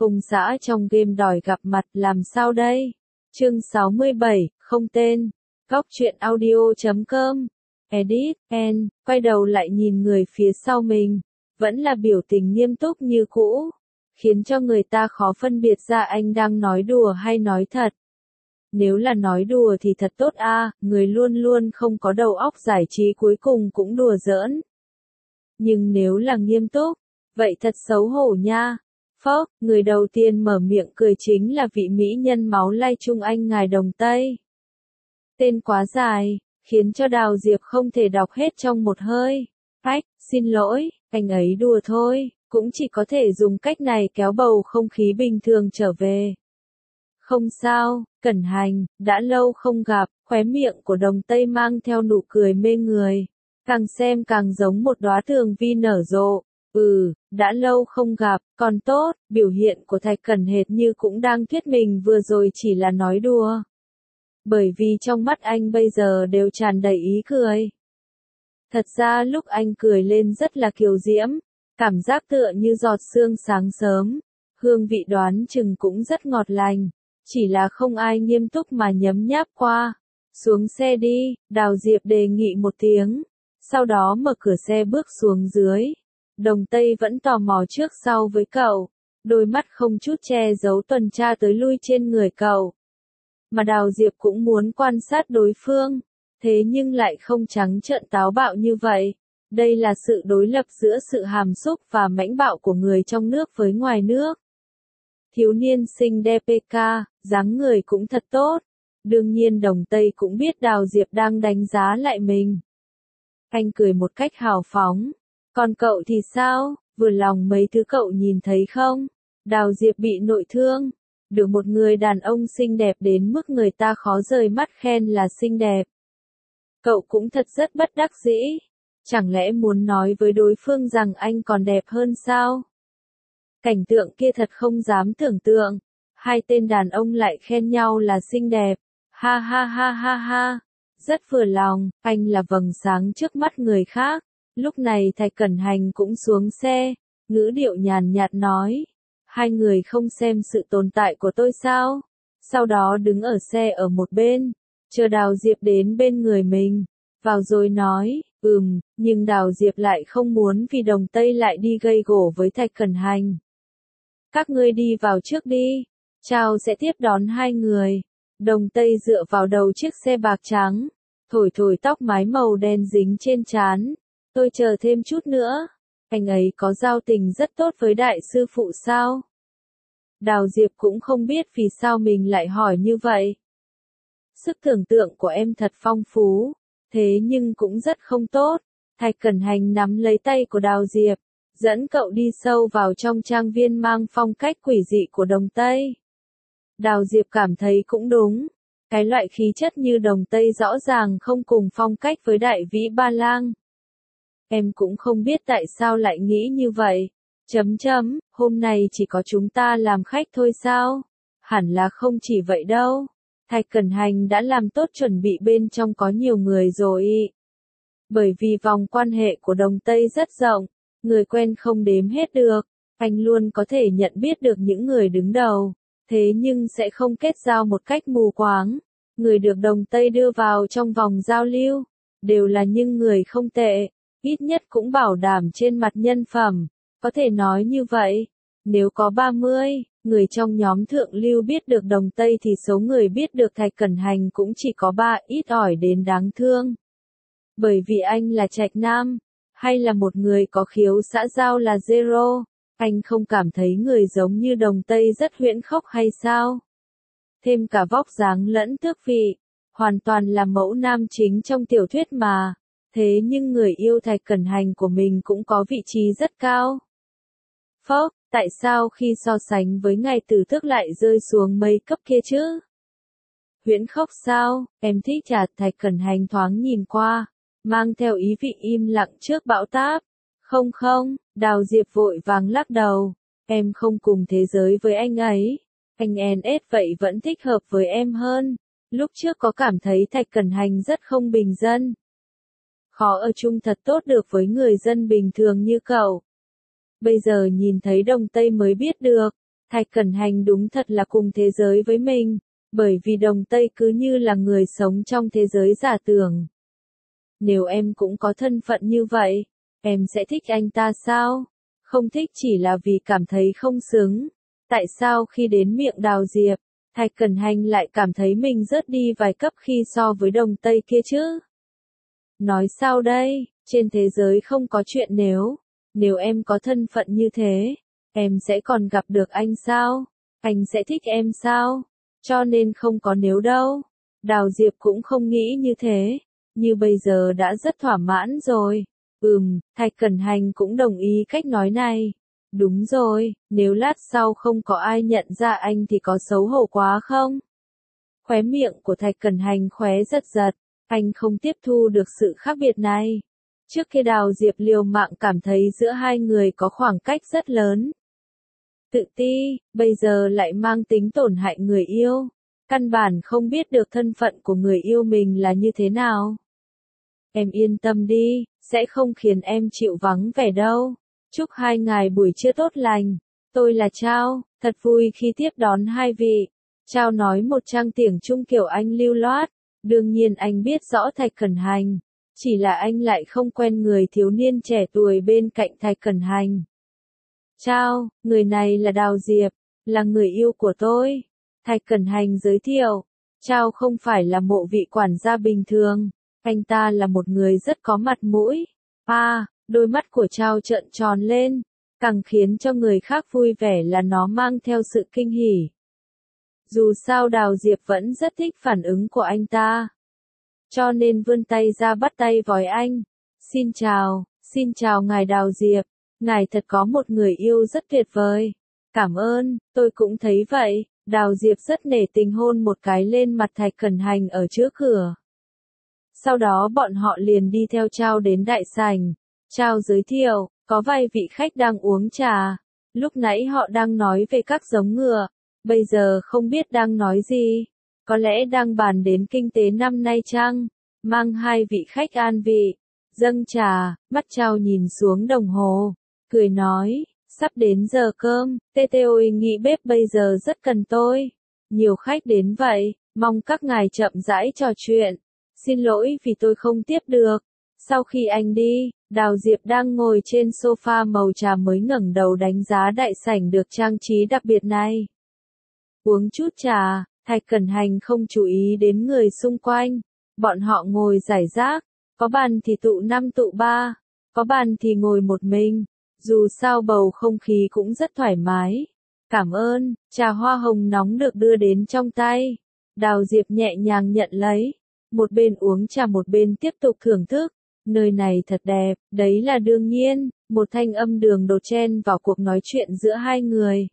Ông xã trong game đòi gặp mặt làm sao đây? Chương 67, không tên. Góc truyện audio.com. Edit, N, quay đầu lại nhìn người phía sau mình. Vẫn là biểu tình nghiêm túc như cũ. Khiến cho người ta khó phân biệt ra anh đang nói đùa hay nói thật. Nếu là nói đùa thì thật tốt người luôn luôn không có đầu óc giải trí cuối cùng cũng đùa giỡn. Nhưng nếu là nghiêm túc, vậy thật xấu hổ nha. Phốc, người đầu tiên mở miệng cười chính là vị mỹ nhân máu lai Trung Anh ngài Đồng Tây. Tên quá dài, khiến cho Đào Diệp không thể đọc hết trong một hơi. Phách, xin lỗi, anh ấy đùa thôi, cũng chỉ có thể dùng cách này kéo bầu không khí bình thường trở về. Không sao, Cẩn Hành, đã lâu không gặp, khóe miệng của Đồng Tây mang theo nụ cười mê người. Càng xem càng giống một đóa tường vi nở rộ. Đã lâu không gặp, còn tốt, biểu hiện của Thạch Cẩn hệt như cũng đang thuyết mình vừa rồi chỉ là nói đùa. Bởi vì trong mắt anh bây giờ đều tràn đầy ý cười. Thật ra lúc anh cười lên rất là kiều diễm, cảm giác tựa như giọt sương sáng sớm, hương vị đoán chừng cũng rất ngọt lành, chỉ là không ai nghiêm túc mà nhấm nháp qua. Xuống xe đi, Đào Diệp đề nghị một tiếng, sau đó mở cửa xe bước xuống dưới. Đồng Tây vẫn tò mò trước sau với cậu, đôi mắt không chút che giấu tuần tra tới lui trên người cậu. Mà Đào Diệp cũng muốn quan sát đối phương, thế nhưng lại không trắng trợn táo bạo như vậy. Đây là sự đối lập giữa sự hàm xúc và mãnh bạo của người trong nước với ngoài nước. Thiếu niên xinh đẹp PK, dáng người cũng thật tốt. Đương nhiên Đồng Tây cũng biết Đào Diệp đang đánh giá lại mình. Anh cười một cách hào phóng. Còn cậu thì sao, vừa lòng mấy thứ cậu nhìn thấy không? Đào Diệp bị nội thương. Được một người đàn ông xinh đẹp đến mức người ta khó rời mắt khen là xinh đẹp. Cậu cũng thật rất bất đắc dĩ. Chẳng lẽ muốn nói với đối phương rằng anh còn đẹp hơn sao? Cảnh tượng kia thật không dám tưởng tượng. Hai tên đàn ông lại khen nhau là xinh đẹp. Ha ha ha ha ha. Rất vừa lòng, anh là vầng sáng trước mắt người khác. Lúc này Thạch Cẩn Hành cũng xuống xe, ngữ điệu nhàn nhạt nói. Hai người không xem sự tồn tại của tôi sao? Sau đó đứng ở xe ở một bên, chờ Đào Diệp đến bên người mình. Vào rồi nói, nhưng Đào Diệp lại không muốn vì Đồng Tây lại đi gây gổ với Thạch Cẩn Hành. Các ngươi đi vào trước đi, Chào sẽ tiếp đón hai người. Đồng Tây dựa vào đầu chiếc xe bạc trắng, thổi thổi tóc mái màu đen dính trên trán. Tôi chờ thêm chút nữa. Anh ấy có giao tình rất tốt với đại sư phụ sao? Đào Diệp cũng không biết vì sao mình lại hỏi như vậy. Sức tưởng tượng của em thật phong phú, thế nhưng cũng rất không tốt. Thạch Cẩn Hành nắm lấy tay của Đào Diệp, dẫn cậu đi sâu vào trong trang viên mang phong cách quỷ dị của Đồng Tây. Đào Diệp cảm thấy cũng đúng. Cái loại khí chất như Đồng Tây rõ ràng không cùng phong cách với Đại Vĩ Ba Lang. Em cũng không biết tại sao lại nghĩ như vậy. Hôm nay chỉ có chúng ta làm khách thôi sao? Hẳn là không chỉ vậy đâu. Thạch Cẩn Hành đã làm tốt chuẩn bị bên trong có nhiều người rồi. Bởi vì vòng quan hệ của Đồng Tây rất rộng, người quen không đếm hết được. Anh luôn có thể nhận biết được những người đứng đầu, thế nhưng sẽ không kết giao một cách mù quáng. Người được Đồng Tây đưa vào trong vòng giao lưu, đều là những người không tệ. Ít nhất cũng bảo đảm trên mặt nhân phẩm, có thể nói như vậy. Nếu có 30 người trong nhóm thượng lưu biết được Đồng Tây thì số người biết được Thạch Cẩn Hành cũng chỉ có 3, ít ỏi đến đáng thương. Bởi vì anh là trạch nam, hay là một người có khiếu xã giao là zero, anh không cảm thấy người giống như Đồng Tây rất huyễn khốc hay sao? Thêm cả vóc dáng lẫn tước vị, hoàn toàn là mẫu nam chính trong tiểu thuyết mà. Thế nhưng người yêu Thạch Cẩn Hành của mình cũng có vị trí rất cao. Phốc, tại sao khi so sánh với Ngài Tử Tước lại rơi xuống mấy cấp kia chứ? Huyễn khốc sao, em thích chả? Thạch Cẩn Hành thoáng nhìn qua, mang theo ý vị im lặng trước bão táp. Không, Đào Diệp vội vàng lắc đầu, em không cùng thế giới với anh ấy. Anh NS vậy vẫn thích hợp với em hơn. Lúc trước có cảm thấy Thạch Cẩn Hành rất không bình dân. Khó ở chung thật tốt được với người dân bình thường như cậu. Bây giờ nhìn thấy Đồng Tây mới biết được, Thạch Cẩn Hành đúng thật là cùng thế giới với mình, bởi vì Đồng Tây cứ như là người sống trong thế giới giả tưởng. Nếu em cũng có thân phận như vậy, em sẽ thích anh ta sao? Không thích chỉ là vì cảm thấy không xứng. Tại sao khi đến miệng Đào Diệp, Thạch Cẩn Hành lại cảm thấy mình rớt đi vài cấp khi so với Đồng Tây kia chứ? Nói sao đây, trên thế giới không có chuyện nếu em có thân phận như thế, em sẽ còn gặp được anh sao? Anh sẽ thích em sao? Cho nên không có nếu đâu. Đào Diệp cũng không nghĩ như thế, như bây giờ đã rất thỏa mãn rồi. Thạch Cẩn Hành cũng đồng ý cách nói này. Đúng rồi, nếu lát sau không có ai nhận ra anh thì có xấu hổ quá không? Khóe miệng của Thạch Cẩn Hành khóe giật giật, anh không tiếp thu được sự khác biệt này. Trước kia Đào Diệp liều mạng cảm thấy giữa hai người có khoảng cách rất lớn. Tự ti, bây giờ lại mang tính tổn hại người yêu. Căn bản không biết được thân phận của người yêu mình là như thế nào. Em yên tâm đi, sẽ không khiến em chịu vắng vẻ đâu. Chúc hai ngài buổi trưa tốt lành. Tôi là Trao, thật vui khi tiếp đón hai vị. Trao nói một trang tiếng Trung kiểu Anh lưu loát. Đương nhiên anh biết rõ Thạch Cẩn Hành. Chỉ là anh lại không quen người thiếu niên trẻ tuổi bên cạnh Thạch Cẩn Hành. Trao, người này là Đào Diệp, là người yêu của tôi. Thạch Cẩn Hành giới thiệu. Trao không phải là mộ vị quản gia bình thường. Anh ta là một người rất có mặt mũi. Đôi mắt của Trao trợn tròn lên. Càng khiến cho người khác vui vẻ là nó mang theo sự kinh hỉ. Dù sao Đào Diệp vẫn rất thích phản ứng của anh ta. Cho nên vươn tay ra bắt tay vòi anh. Xin chào ngài Đào Diệp. Ngài thật có một người yêu rất tuyệt vời. Cảm ơn, tôi cũng thấy vậy. Đào Diệp rất nể tình hôn một cái lên mặt Thạch Cẩn Hành ở trước cửa. Sau đó bọn họ liền đi theo Trao đến đại sảnh. Trao giới thiệu, có vài vị khách đang uống trà. Lúc nãy họ đang nói về các giống ngựa. Bây giờ không biết đang nói gì. Có lẽ đang bàn đến kinh tế năm nay chăng? Mang hai vị khách an vị. Dâng trà, mắt Trao nhìn xuống đồng hồ. Cười nói, sắp đến giờ cơm, ôi nghĩ bếp bây giờ rất cần tôi. Nhiều khách đến vậy, mong các ngài chậm rãi trò chuyện. Xin lỗi vì tôi không tiếp được. Sau khi anh đi, Đào Diệp đang ngồi trên sofa màu trà mới ngẩng đầu đánh giá đại sảnh được trang trí đặc biệt này. Uống chút trà, Thạch Cẩn Hành không chú ý đến người xung quanh. Bọn họ ngồi rải rác, có bàn thì tụ 5 tụ 3, có bàn thì ngồi một mình. Dù sao bầu không khí cũng rất thoải mái. Cảm ơn, trà hoa hồng nóng được đưa đến trong tay. Đào Diệp nhẹ nhàng nhận lấy. Một bên uống trà một bên tiếp tục thưởng thức. Nơi này thật đẹp, đấy là đương nhiên. Một thanh âm đường đột chen vào cuộc nói chuyện giữa hai người.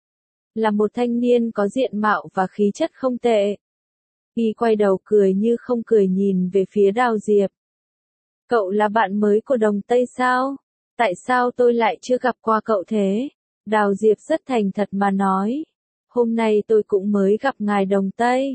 Là một thanh niên có diện mạo và khí chất không tệ. Y quay đầu cười như không cười nhìn về phía Đào Diệp. Cậu là bạn mới của Đồng Tây sao? Tại sao tôi lại chưa gặp qua cậu thế? Đào Diệp rất thành thật mà nói. Hôm nay tôi cũng mới gặp ngài Đồng Tây.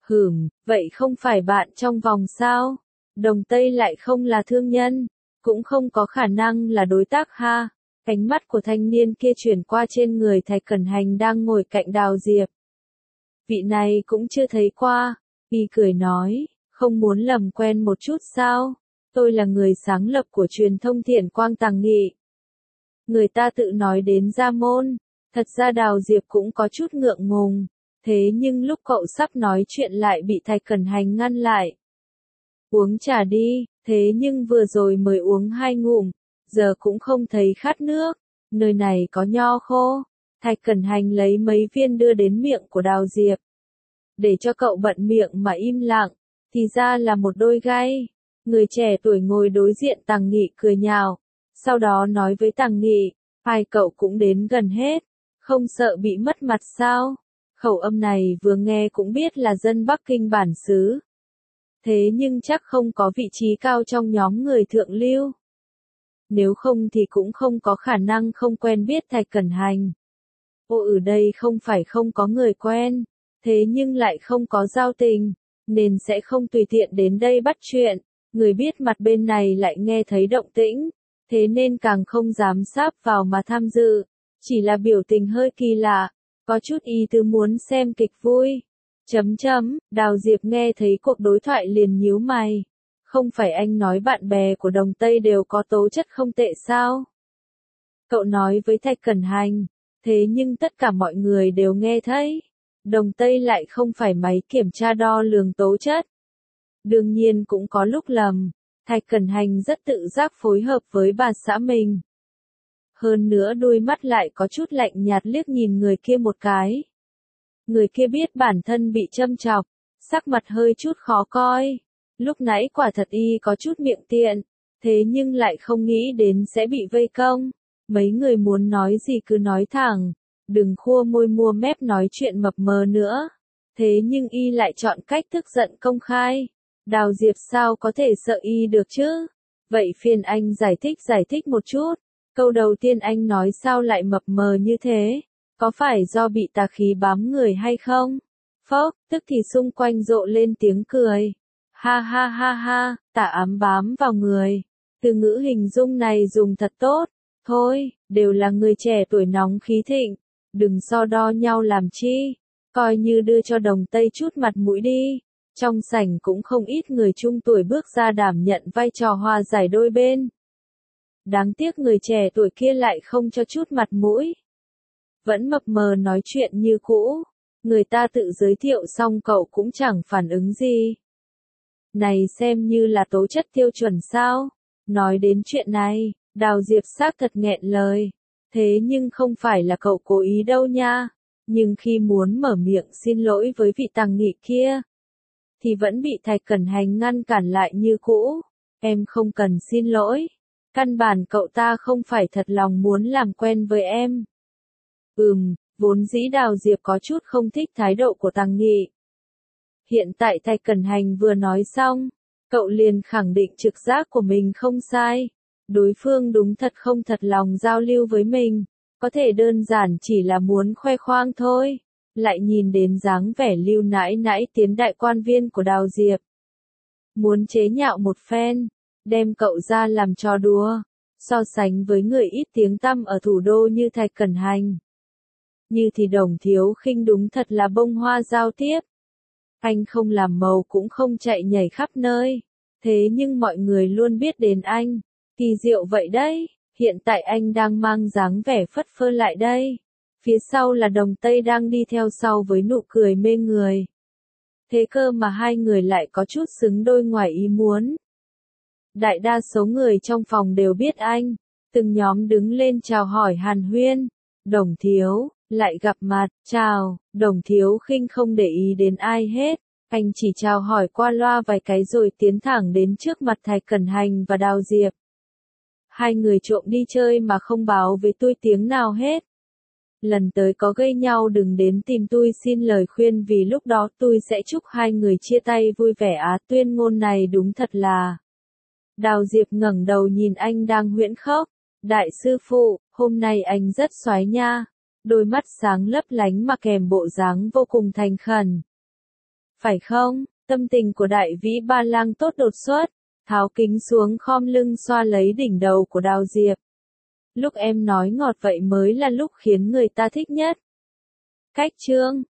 Vậy không phải bạn trong vòng sao? Đồng Tây lại không là thương nhân, cũng không có khả năng là đối tác ha. Ánh mắt của thanh niên kia chuyển qua trên người Thạch Cẩn Hành đang ngồi cạnh Đào Diệp. Vị này cũng chưa thấy qua. Y cười nói, không muốn làm quen một chút sao? Tôi là người sáng lập của truyền thông Thiển Quang Tàng Nghị. Người ta tự nói đến Gia Môn. Thật ra Đào Diệp cũng có chút ngượng ngùng. Thế nhưng lúc cậu sắp nói chuyện lại bị Thạch Cẩn Hành ngăn lại. Uống trà đi, thế nhưng vừa rồi mới uống 2 ngụm, giờ cũng không thấy khát nước. Nơi này có nho khô. Thạch Cẩn Hành lấy mấy viên đưa đến miệng của Đào Diệp. Để cho cậu bận miệng mà im lặng, thì ra là một đôi gay. Người trẻ tuổi ngồi đối diện Tàng Nghị cười nhạo. Sau đó nói với Tàng Nghị, hai cậu cũng đến gần hết. Không sợ bị mất mặt sao? Khẩu âm này vừa nghe cũng biết là dân Bắc Kinh bản xứ. Thế nhưng chắc không có vị trí cao trong nhóm người thượng lưu. Nếu không thì cũng không có khả năng không quen biết Thạch Cẩn Hành. Ở đây không phải không có người quen, thế nhưng lại không có giao tình, nên sẽ không tùy tiện đến đây bắt chuyện. Người biết mặt bên này lại nghe thấy động tĩnh, thế nên càng không dám sáp vào mà tham dự. Chỉ là biểu tình hơi kỳ lạ, Có chút ý tứ muốn xem kịch vui. Đào Diệp nghe thấy cuộc đối thoại liền nhíu mày. Không phải anh nói bạn bè của Đồng Tây đều có tố chất không tệ sao? Cậu nói với Thạch Cẩn Hành, thế nhưng tất cả mọi người đều nghe thấy. Đồng Tây lại không phải máy kiểm tra đo lường tố chất. Đương nhiên cũng có lúc lầm. Thạch Cẩn Hành rất tự giác phối hợp với bà xã mình. Hơn nữa đôi mắt lại có chút lạnh nhạt liếc nhìn người kia một cái. Người kia biết bản thân bị châm chọc, sắc mặt hơi chút khó coi. Lúc nãy quả thật y có chút miệng tiện, thế nhưng lại không nghĩ đến sẽ bị vây công. Mấy người muốn nói gì cứ nói thẳng, đừng khua môi mua mép nói chuyện mập mờ nữa. Thế nhưng y lại chọn cách tức giận công khai. Đào Diệp sao có thể sợ y được chứ? Vậy phiền anh giải thích một chút. Câu đầu tiên anh nói sao lại mập mờ như thế? Có phải do bị tà khí bám người hay không? Phốc, tức thì xung quanh rộ lên tiếng cười. Ha ha ha ha, tà ám bám vào người. Từ ngữ hình dung này dùng thật tốt. Thôi, đều là người trẻ tuổi nóng khí thịnh. Đừng so đo nhau làm chi. Coi như đưa cho Đồng Tây chút mặt mũi đi. Trong sảnh cũng không ít người trung tuổi bước ra đảm nhận vai trò hòa giải đôi bên. Đáng tiếc người trẻ tuổi kia lại không cho chút mặt mũi. Vẫn mập mờ nói chuyện như cũ. Người ta tự giới thiệu xong cậu cũng chẳng phản ứng gì. Này xem như là tố chất tiêu chuẩn sao? Nói đến chuyện này, Đào Diệp xác thật nghẹn lời. Thế nhưng không phải là cậu cố ý đâu nha. Nhưng khi muốn mở miệng xin lỗi với vị Tằng Nghị kia, thì vẫn bị Thạch Cẩn Hành ngăn cản lại như cũ. Em không cần xin lỗi. Căn bản cậu ta không phải thật lòng muốn làm quen với em. Vốn dĩ Đào Diệp có chút không thích thái độ của Tằng Nghị. Hiện tại Thạch Cẩn Hành vừa nói xong, cậu liền khẳng định trực giác của mình không sai. Đối phương đúng thật không thật lòng giao lưu với mình, có thể đơn giản chỉ là muốn khoe khoang thôi. Lại nhìn đến dáng vẻ lưu nãi nãi tiến đại quan viên của Đào Diệp. Muốn chế nhạo một phen, đem cậu ra làm trò đùa, so sánh với người ít tiếng tăm ở thủ đô như Thạch Cẩn Hành. Như thì Đồng Thiếu Khinh đúng thật là bông hoa giao tiếp. Anh không làm màu cũng không chạy nhảy khắp nơi, thế nhưng mọi người luôn biết đến anh. Kỳ diệu vậy đấy, hiện tại anh đang mang dáng vẻ phất phơ lại đây. Phía sau là Đồng Tây đang đi theo sau với nụ cười mê người. Thế cơ mà hai người lại có chút xứng đôi ngoài ý muốn. Đại đa số người trong phòng đều biết anh. Từng nhóm đứng lên chào hỏi hàn huyên. Đồng Thiếu, lại gặp mặt, chào. Đồng Thiếu Khinh không để ý đến ai hết. Anh chỉ chào hỏi qua loa vài cái rồi tiến thẳng đến trước mặt Thạch Cẩn Hành và Đào Diệp. Hai người trộm đi chơi mà không báo với tôi tiếng nào hết. Lần tới có gây nhau đừng đến tìm tôi xin lời khuyên vì lúc đó tôi sẽ chúc hai người chia tay vui vẻ tuyên ngôn này đúng thật là. Đào Diệp ngẩng đầu nhìn anh đang huyễn khóc. Đại sư phụ, hôm nay anh rất xoái nha. Đôi mắt sáng lấp lánh mà kèm bộ dáng vô cùng thành khẩn. Phải không? Tâm tình của Đại Vĩ Ba Lang tốt đột xuất. Tháo kính xuống khom lưng xoa lấy đỉnh đầu của Đào Diệp. Lúc em nói ngọt vậy mới là lúc khiến người ta thích nhất. Cách chương